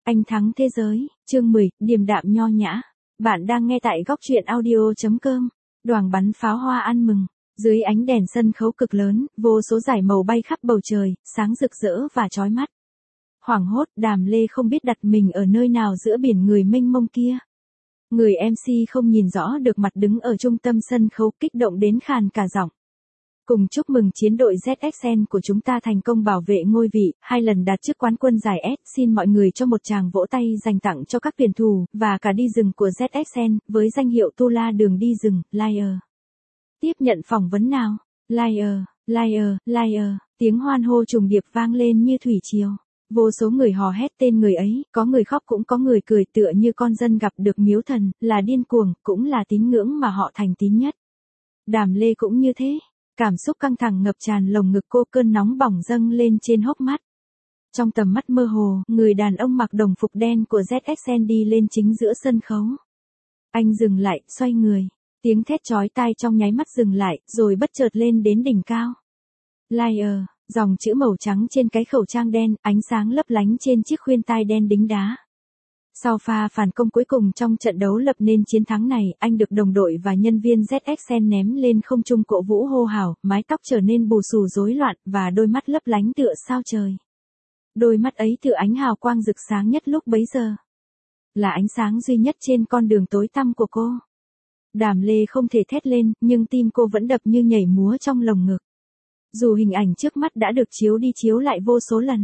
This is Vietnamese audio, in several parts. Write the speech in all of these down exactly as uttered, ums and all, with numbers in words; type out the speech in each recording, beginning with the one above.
Anh thắng thế giới, chương mười, điềm đạm nho nhã. Bạn đang nghe tại góc truyện audio chấm com. Đoàng bắn pháo hoa ăn mừng. Dưới ánh đèn sân khấu cực lớn, vô số dải màu bay khắp bầu trời, sáng rực rỡ và chói mắt. Hoảng hốt, Đàm Lê không biết đặt mình ở nơi nào giữa biển người mênh mông kia. Người em xê không nhìn rõ được mặt đứng ở trung tâm sân khấu, kích động đến khàn cả giọng. Cùng chúc mừng chiến đội Z X N của chúng ta thành công bảo vệ ngôi vị, hai lần đạt chức quán quân giải S. Xin mọi người cho một tràng vỗ tay dành tặng cho các tuyển thủ, và cả đi rừng của Z X N, với danh hiệu Tu La đường đi rừng, Liar. Tiếp nhận phỏng vấn nào. Liar, Liar, Liar, tiếng hoan hô trùng điệp vang lên như thủy triều. Vô số người hò hét tên người ấy, có người khóc cũng có người cười, tựa như con dân gặp được miếu thần, là điên cuồng, cũng là tín ngưỡng mà họ thành tín nhất. Đàm Lê cũng như thế. Cảm xúc căng thẳng ngập tràn lồng ngực cô, cơn nóng bỏng dâng lên trên hốc mắt. Trong tầm mắt mơ hồ, người đàn ông mặc đồng phục đen của Z X N đi lên chính giữa sân khấu. Anh dừng lại, xoay người. Tiếng thét chói tai trong nháy mắt dừng lại, rồi bất chợt lên đến đỉnh cao. Liar, dòng chữ màu trắng trên cái khẩu trang đen, ánh sáng lấp lánh trên chiếc khuyên tai đen đính đá. Sau pha phản công cuối cùng trong trận đấu lập nên chiến thắng này, anh được đồng đội và nhân viên Z X N ném lên không trung cổ vũ hô hào, mái tóc trở nên bù xù rối loạn, và đôi mắt lấp lánh tựa sao trời. Đôi mắt ấy tựa ánh hào quang rực sáng nhất lúc bấy giờ. Là ánh sáng duy nhất trên con đường tối tăm của cô. Đàm Lê không thể thét lên, nhưng tim cô vẫn đập như nhảy múa trong lồng ngực. Dù hình ảnh trước mắt đã được chiếu đi chiếu lại vô số lần.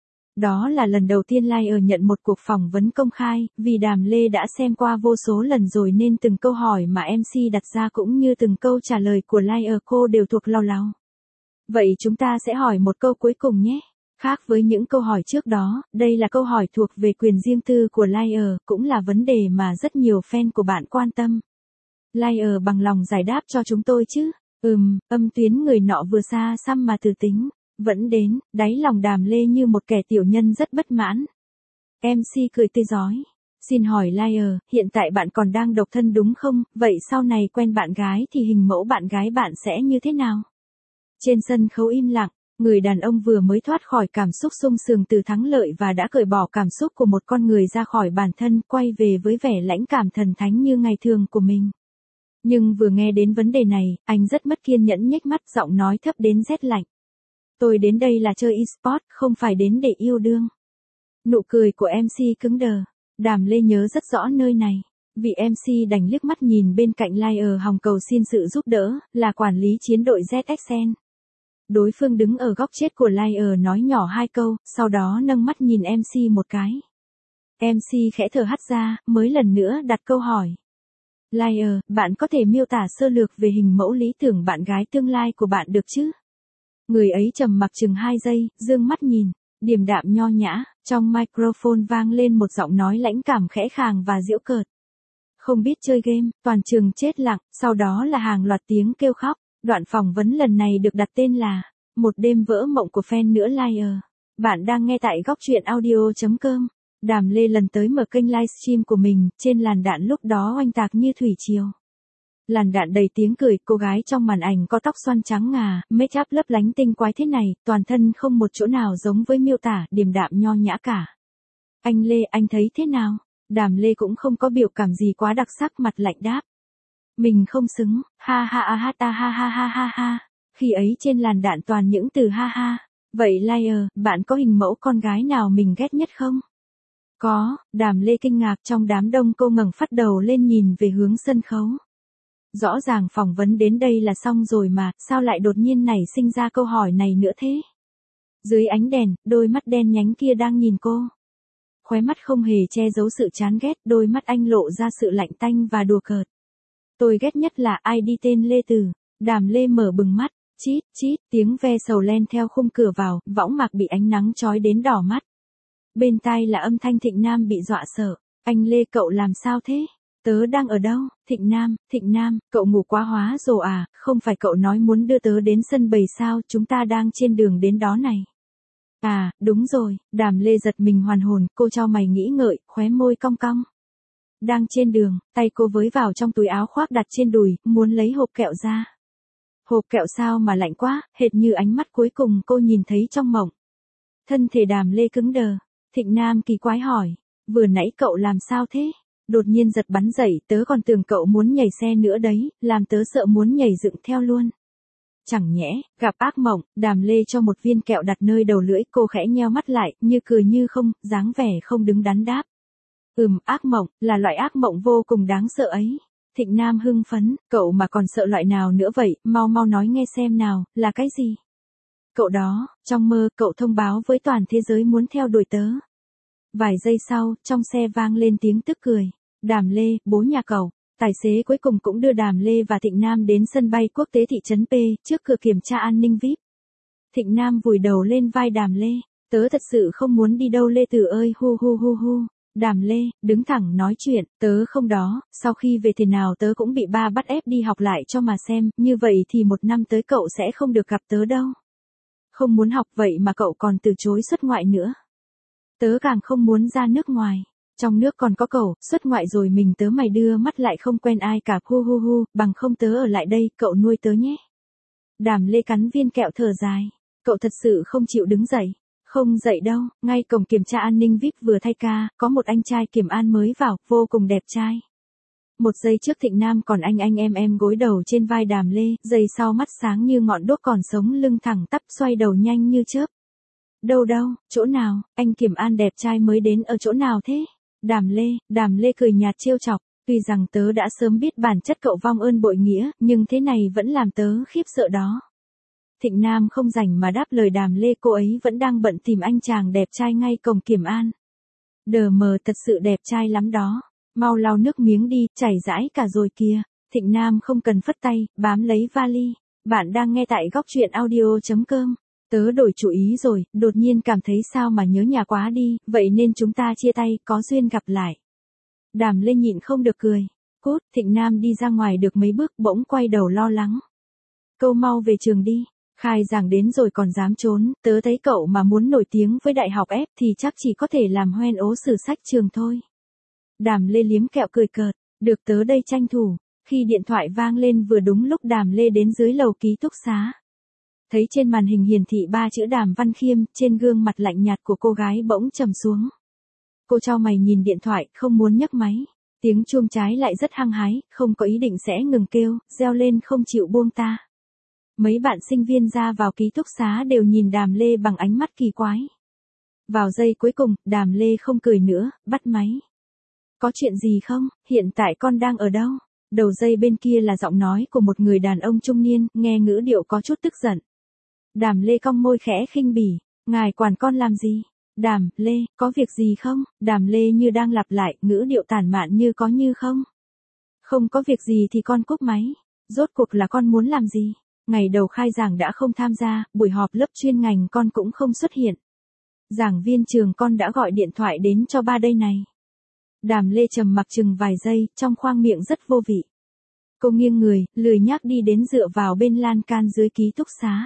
Đó là lần đầu tiên Liar nhận một cuộc phỏng vấn công khai, vì Đàm Lê đã xem qua vô số lần rồi nên từng câu hỏi mà em xê đặt ra cũng như từng câu trả lời của Liar cô đều thuộc lào lào. Vậy chúng ta sẽ hỏi một câu cuối cùng nhé. Khác với những câu hỏi trước đó, đây là câu hỏi thuộc về quyền riêng tư của Liar, cũng là vấn đề mà rất nhiều fan của bạn quan tâm. Liar bằng lòng giải đáp cho chúng tôi chứ? Ừm, âm tuyến người nọ vừa xa xăm mà từ tính. Vẫn đến, đáy lòng Đàm Lê như một kẻ tiểu nhân rất bất mãn. em xê cười tươi rói. Xin hỏi Liar, hiện tại bạn còn đang độc thân đúng không? Vậy sau này quen bạn gái thì hình mẫu bạn gái bạn sẽ như thế nào? Trên sân khấu im lặng, người đàn ông vừa mới thoát khỏi cảm xúc sung sướng từ thắng lợi và đã cởi bỏ cảm xúc của một con người ra khỏi bản thân, quay về với vẻ lãnh cảm thần thánh như ngày thường của mình. Nhưng vừa nghe đến vấn đề này, anh rất mất kiên nhẫn, nhếch mắt, giọng nói thấp đến rét lạnh. Tôi đến đây là chơi e-sport, không phải đến để yêu đương. Nụ cười của em xê cứng đờ. Đàm Lê nhớ rất rõ nơi này. Vị em xê đành liếc mắt nhìn bên cạnh Liar hòng cầu xin sự giúp đỡ, là quản lý chiến đội Z X N. Đối phương đứng ở góc chết của Liar nói nhỏ hai câu, sau đó nâng mắt nhìn em xê một cái. em xê khẽ thở hắt ra, mới lần nữa đặt câu hỏi. Liar, bạn có thể miêu tả sơ lược về hình mẫu lý tưởng bạn gái tương lai của bạn được chứ? Người ấy trầm mặc chừng hai giây, dương mắt nhìn, điềm đạm nho nhã, trong microphone vang lên một giọng nói lãnh cảm khẽ khàng và giễu cợt. Không biết chơi game, toàn trường chết lặng, sau đó là hàng loạt tiếng kêu khóc. Đoạn phỏng vấn lần này được đặt tên là Một đêm vỡ mộng của fan nữa Liar. Bạn đang nghe tại góc truyện audio chấm com. Đàm Lê lần tới mở kênh livestream của mình, trên làn đạn lúc đó oanh tạc như thủy triều. Làn đạn đầy tiếng cười, cô gái trong màn ảnh có tóc xoăn trắng ngà, make up lấp lánh tinh quái thế này, toàn thân không một chỗ nào giống với miêu tả, điềm đạm nho nhã cả. Anh Lê, anh thấy thế nào? Đàm Lê cũng không có biểu cảm gì quá đặc sắc, mặt lạnh đáp. Mình không xứng, ha ha ha ha ta ha ha ha ha ha. Khi ấy trên làn đạn toàn những từ ha ha. Vậy Liar, bạn có hình mẫu con gái nào mình ghét nhất không? Có, Đàm Lê kinh ngạc, trong đám đông cô ngẩng phát đầu lên nhìn về hướng sân khấu. Rõ ràng phỏng vấn đến đây là xong rồi mà, sao lại đột nhiên nảy sinh ra câu hỏi này nữa thế? Dưới ánh đèn, đôi mắt đen nhánh kia đang nhìn cô. Khóe mắt không hề che giấu sự chán ghét, đôi mắt anh lộ ra sự lạnh tanh và đùa cợt. Tôi ghét nhất là ai đi tên Lê Tử. Đàm Lê mở bừng mắt, chít, chít, tiếng ve sầu len theo khung cửa vào, võng mạc bị ánh nắng chói đến đỏ mắt. Bên tai là âm thanh Thịnh Nam bị dọa sợ. Anh Lê, cậu làm sao thế? Tớ đang ở đâu? Thịnh Nam, Thịnh Nam, cậu ngủ quá hóa rồi à, không phải cậu nói muốn đưa tớ đến sân bầy sao, chúng ta đang trên đường đến đó này. À, đúng rồi, Đàm Lê giật mình hoàn hồn, cô chau mày nghĩ ngợi, khóe môi cong cong. Đang trên đường, tay cô với vào trong túi áo khoác đặt trên đùi, muốn lấy hộp kẹo ra. Hộp kẹo sao mà lạnh quá, hệt như ánh mắt cuối cùng cô nhìn thấy trong mộng. Thân thể Đàm Lê cứng đờ. Thịnh Nam kỳ quái hỏi, vừa nãy cậu làm sao thế? Đột nhiên giật bắn dậy, tớ còn tưởng cậu muốn nhảy xe nữa đấy, làm tớ sợ muốn nhảy dựng theo luôn. Chẳng nhẽ, gặp ác mộng, Đàm Lê cho một viên kẹo đặt nơi đầu lưỡi, cô khẽ nheo mắt lại, như cười như không, dáng vẻ không đứng đắn đáp. Ừm, ác mộng, là loại ác mộng vô cùng đáng sợ ấy. Thịnh Nam hưng phấn, cậu mà còn sợ loại nào nữa vậy, mau mau nói nghe xem nào, là cái gì? Cậu đó, trong mơ, cậu thông báo với toàn thế giới muốn theo đuổi tớ. Vài giây sau, trong xe vang lên tiếng tức cười. Đàm Lê, bố nhà cậu. Tài xế cuối cùng cũng đưa Đàm Lê và Thịnh Nam đến sân bay quốc tế thị trấn P, trước cửa kiểm tra an ninh vi ai pi. Thịnh Nam vùi đầu lên vai Đàm Lê. Tớ thật sự không muốn đi đâu Lê Tử ơi, hu hu hu hu. Đàm Lê, đứng thẳng nói chuyện, tớ không đó, sau khi về thế nào tớ cũng bị ba bắt ép đi học lại cho mà xem, như vậy thì một năm tới cậu sẽ không được gặp tớ đâu. Không muốn học vậy mà cậu còn từ chối xuất ngoại nữa. Tớ càng không muốn ra nước ngoài. Trong nước còn có cậu, xuất ngoại rồi mình tớ mày đưa mắt lại không quen ai cả, hu hu hu, bằng không tớ ở lại đây, cậu nuôi tớ nhé. Đàm Lê cắn viên kẹo thở dài. Cậu thật sự không chịu đứng dậy. Không dậy đâu, ngay cổng kiểm tra an ninh vi ai pi vừa thay ca, có một anh trai kiểm an mới vào, vô cùng đẹp trai. Một giây trước Thịnh Nam còn anh anh em em gối đầu trên vai Đàm Lê, giây sau mắt sáng như ngọn đuốc còn sống lưng thẳng tắp xoay đầu nhanh như chớp. Đâu đâu, chỗ nào, anh kiểm an đẹp trai mới đến ở chỗ nào thế? Đàm Lê, Đàm Lê cười nhạt trêu chọc, tuy rằng tớ đã sớm biết bản chất cậu vong ơn bội nghĩa, nhưng thế này vẫn làm tớ khiếp sợ đó. Thịnh Nam không rảnh mà đáp lời Đàm Lê, cô ấy vẫn đang bận tìm anh chàng đẹp trai ngay cổng kiểm an. Đờ mờ thật sự đẹp trai lắm đó, mau lau nước miếng đi, chảy rãi cả rồi kìa. Thịnh Nam không cần phất tay, bám lấy vali. Bạn đang nghe tại góc truyện audio chấm com. Tớ đổi chủ ý rồi, đột nhiên cảm thấy sao mà nhớ nhà quá đi, vậy nên chúng ta chia tay, có duyên gặp lại. Đàm Lê nhịn không được cười. Cút, Thịnh Nam đi ra ngoài được mấy bước bỗng quay đầu lo lắng. Câu mau về trường đi, khai giảng đến rồi còn dám trốn, tớ thấy cậu mà muốn nổi tiếng với đại học ép thì chắc chỉ có thể làm hoen ố sử sách trường thôi. Đàm Lê liếm kẹo cười cợt, được tớ đây tranh thủ, khi điện thoại vang lên vừa đúng lúc Đàm Lê đến dưới lầu ký túc xá. Thấy trên màn hình hiển thị ba chữ Đàm Văn Khiêm, trên gương mặt lạnh nhạt của cô gái bỗng trầm xuống. Cô chau mày nhìn điện thoại, không muốn nhấc máy. Tiếng chuông trái lại rất hăng hái, không có ý định sẽ ngừng kêu, reo lên không chịu buông ta. Mấy bạn sinh viên ra vào ký túc xá đều nhìn Đàm Lê bằng ánh mắt kỳ quái. Vào giây cuối cùng, Đàm Lê không cười nữa, bắt máy. Có chuyện gì không, hiện tại con đang ở đâu? Đầu dây bên kia là giọng nói của một người đàn ông trung niên, nghe ngữ điệu có chút tức giận. Đàm Lê cong môi khẽ khinh bỉ, ngài quản con làm gì? Đàm Lê, có việc gì không? Đàm Lê như đang lặp lại, ngữ điệu tản mạn như có như không. Không có việc gì thì con cúp máy. Rốt cuộc là con muốn làm gì? Ngày đầu khai giảng đã không tham gia, buổi họp lớp chuyên ngành con cũng không xuất hiện. Giảng viên trường con đã gọi điện thoại đến cho ba đây này. Đàm Lê trầm mặc chừng vài giây, trong khoang miệng rất vô vị. Cô nghiêng người, lười nhác đi đến dựa vào bên lan can dưới ký túc xá.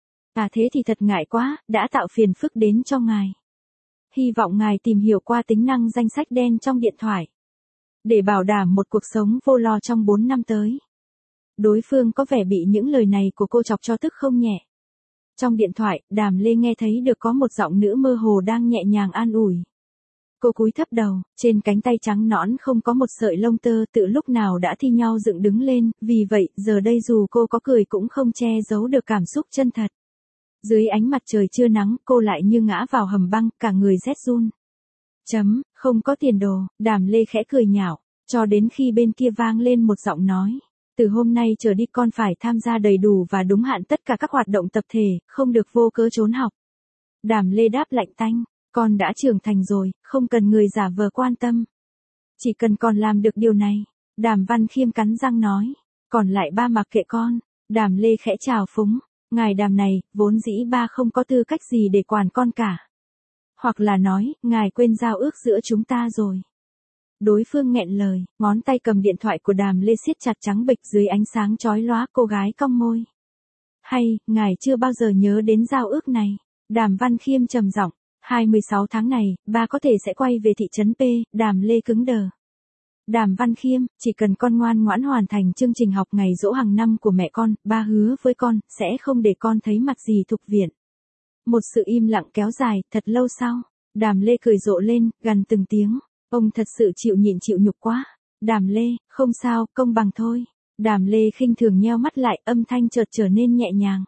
À thế thì thật ngại quá, đã tạo phiền phức đến cho ngài. Hy vọng ngài tìm hiểu qua tính năng danh sách đen trong điện thoại. Để bảo đảm một cuộc sống vô lo trong bốn năm tới. Đối phương có vẻ bị những lời này của cô chọc cho tức không nhẹ. Trong điện thoại, Đàm Lê nghe thấy được có một giọng nữ mơ hồ đang nhẹ nhàng an ủi. Cô cúi thấp đầu, trên cánh tay trắng nõn không có một sợi lông tơ, tự lúc nào đã thi nhau dựng đứng lên, vì vậy, giờ đây dù cô có cười cũng không che giấu được cảm xúc chân thật. Dưới ánh mặt trời trưa nắng, cô lại như ngã vào hầm băng, cả người rét run. Chấm, không có tiền đồ, Đàm Lê khẽ cười nhạo, cho đến khi bên kia vang lên một giọng nói. Từ hôm nay trở đi con phải tham gia đầy đủ và đúng hạn tất cả các hoạt động tập thể, không được vô cớ trốn học. Đàm Lê đáp lạnh tanh, con đã trưởng thành rồi, không cần người giả vờ quan tâm. Chỉ cần con làm được điều này, Đàm Văn Khiêm cắn răng nói, còn lại ba mặc kệ con. Đàm Lê khẽ chào phúng, ngài Đàm này, vốn dĩ ba không có tư cách gì để quản con cả. Hoặc là nói, ngài quên giao ước giữa chúng ta rồi. Đối phương nghẹn lời, ngón tay cầm điện thoại của Đàm Lê siết chặt trắng bệch dưới ánh sáng chói lóa, cô gái cong môi. Hay, ngài chưa bao giờ nhớ đến giao ước này. Đàm Văn Khiêm trầm giọng, hai mươi sáu tháng này, ba có thể sẽ quay về thị trấn P, Đàm Lê cứng đờ. Đàm Văn Khiêm, chỉ cần con ngoan ngoãn hoàn thành chương trình học ngày giỗ hàng năm của mẹ con, ba hứa với con, sẽ không để con thấy mặt gì Thục Viện. Một sự im lặng kéo dài, thật lâu sau, Đàm Lê cười rộ lên, gằn từng tiếng. Ông thật sự chịu nhịn chịu nhục quá. Đàm Lê, không sao, công bằng thôi. Đàm Lê khinh thường nheo mắt lại, âm thanh chợt trở nên nhẹ nhàng.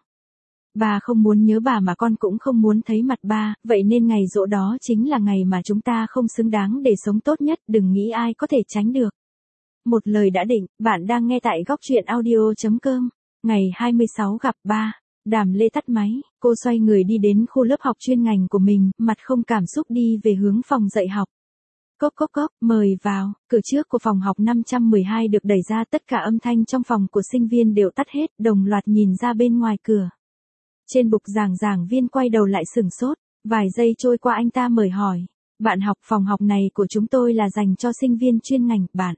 Bà không muốn nhớ bà mà con cũng không muốn thấy mặt ba, vậy nên ngày giỗ đó chính là ngày mà chúng ta không xứng đáng để sống tốt nhất, đừng nghĩ ai có thể tránh được. Một lời đã định, bạn đang nghe tại góc truyện audio.com. Ngày hai mươi sáu gặp ba. Đàm Lê tắt máy, cô xoay người đi đến khu lớp học chuyên ngành của mình, mặt không cảm xúc đi về hướng phòng dạy học. Cốc cốc cốc, mời vào, cửa trước của phòng học năm trăm mười hai được đẩy ra, tất cả âm thanh trong phòng của sinh viên đều tắt hết, đồng loạt nhìn ra bên ngoài cửa. Trên bục giảng giảng viên quay đầu lại sửng sốt, vài giây trôi qua anh ta mời hỏi. Bạn học, phòng học này của chúng tôi là dành cho sinh viên chuyên ngành, bạn.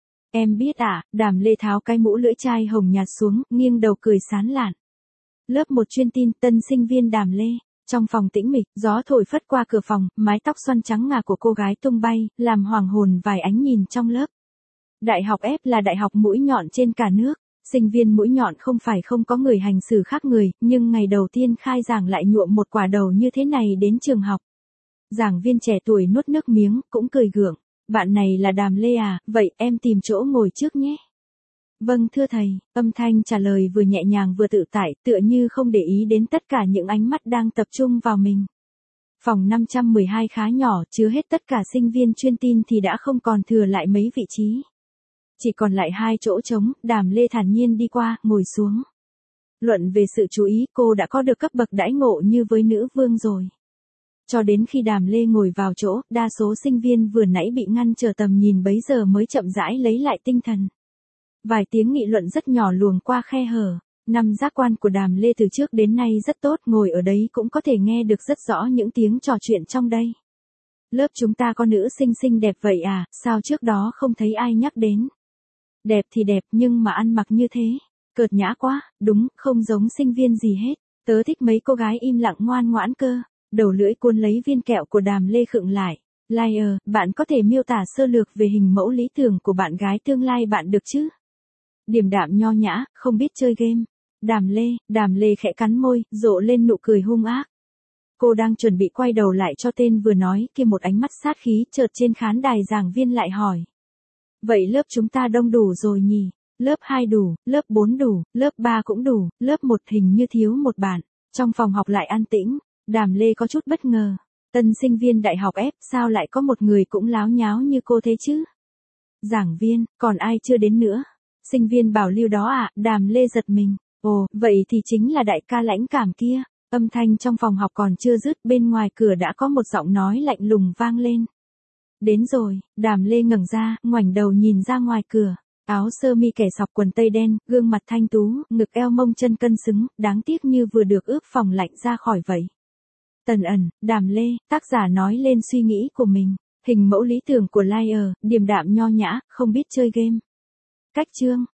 Em biết à, Đàm Lê tháo cái mũ lưỡi chai hồng nhạt xuống, nghiêng đầu cười sán lạn. Lớp một chuyên tin, tân sinh viên Đàm Lê. Trong phòng tĩnh mịch, gió thổi phất qua cửa phòng, mái tóc xoăn trắng ngà của cô gái tung bay, làm hoàng hồn vài ánh nhìn trong lớp. Đại học F là đại học mũi nhọn trên cả nước. Sinh viên mũi nhọn không phải không có người hành xử khác người, nhưng ngày đầu tiên khai giảng lại nhuộm một quả đầu như thế này đến trường học. Giảng viên trẻ tuổi nuốt nước miếng, cũng cười gượng. Bạn này là Đàm Lê à, vậy em tìm chỗ ngồi trước nhé. Vâng thưa thầy, âm thanh trả lời vừa nhẹ nhàng vừa tự tại, tựa như không để ý đến tất cả những ánh mắt đang tập trung vào mình. Phòng năm trăm mười hai khá nhỏ, chứa hết tất cả sinh viên chuyên tin thì đã không còn thừa lại mấy vị trí. Chỉ còn lại hai chỗ trống, Đàm Lê thản nhiên đi qua, ngồi xuống. Luận về sự chú ý, cô đã có được cấp bậc đãi ngộ như với nữ vương rồi. Cho đến khi Đàm Lê ngồi vào chỗ, đa số sinh viên vừa nãy bị ngăn trở tầm nhìn bấy giờ mới chậm rãi lấy lại tinh thần. Vài tiếng nghị luận rất nhỏ luồng qua khe hở. Năm giác quan của Đàm Lê từ trước đến nay rất tốt, ngồi ở đấy cũng có thể nghe được rất rõ những tiếng trò chuyện trong đây. Lớp chúng ta có nữ sinh xinh đẹp vậy à, sao trước đó không thấy ai nhắc đến. Đẹp thì đẹp nhưng mà ăn mặc như thế, cợt nhã quá, đúng, không giống sinh viên gì hết. Tớ thích mấy cô gái im lặng ngoan ngoãn cơ. Đầu lưỡi cuốn lấy viên kẹo của Đàm Lê khựng lại. Liar, bạn có thể miêu tả sơ lược về hình mẫu lý tưởng của bạn gái tương lai bạn được chứ? Điềm đạm nho nhã, không biết chơi game. Đàm Lê, Đàm Lê khẽ cắn môi, rộ lên nụ cười hung ác. Cô đang chuẩn bị quay đầu lại cho tên vừa nói kia một ánh mắt sát khí, chợt trên khán đài giảng viên lại hỏi. Vậy lớp chúng ta đông đủ rồi nhỉ? Lớp hai đủ, lớp bốn đủ, lớp ba cũng đủ, lớp một hình như thiếu một bạn. Trong phòng học lại an tĩnh, Đàm Lê có chút bất ngờ. Tân sinh viên đại học F sao lại có một người cũng láo nháo như cô thế chứ? Giảng viên, còn ai chưa đến nữa? Sinh viên bảo lưu đó à, Đàm Lê giật mình. Ồ, vậy thì chính là đại ca lãnh cảm kia. Âm thanh trong phòng học còn chưa dứt, bên ngoài cửa đã có một giọng nói lạnh lùng vang lên. Đến rồi, Đàm Lê ngẩng ra, ngoảnh đầu nhìn ra ngoài cửa. Áo sơ mi kẻ sọc quần tây đen, gương mặt thanh tú, ngực eo mông chân cân xứng, đáng tiếc như vừa được ướp phòng lạnh ra khỏi vậy. Tần ẩn, Đàm Lê, tác giả nói lên suy nghĩ của mình. Hình mẫu lý tưởng của Liar, điềm đạm nho nhã, không biết chơi game. Cách chương,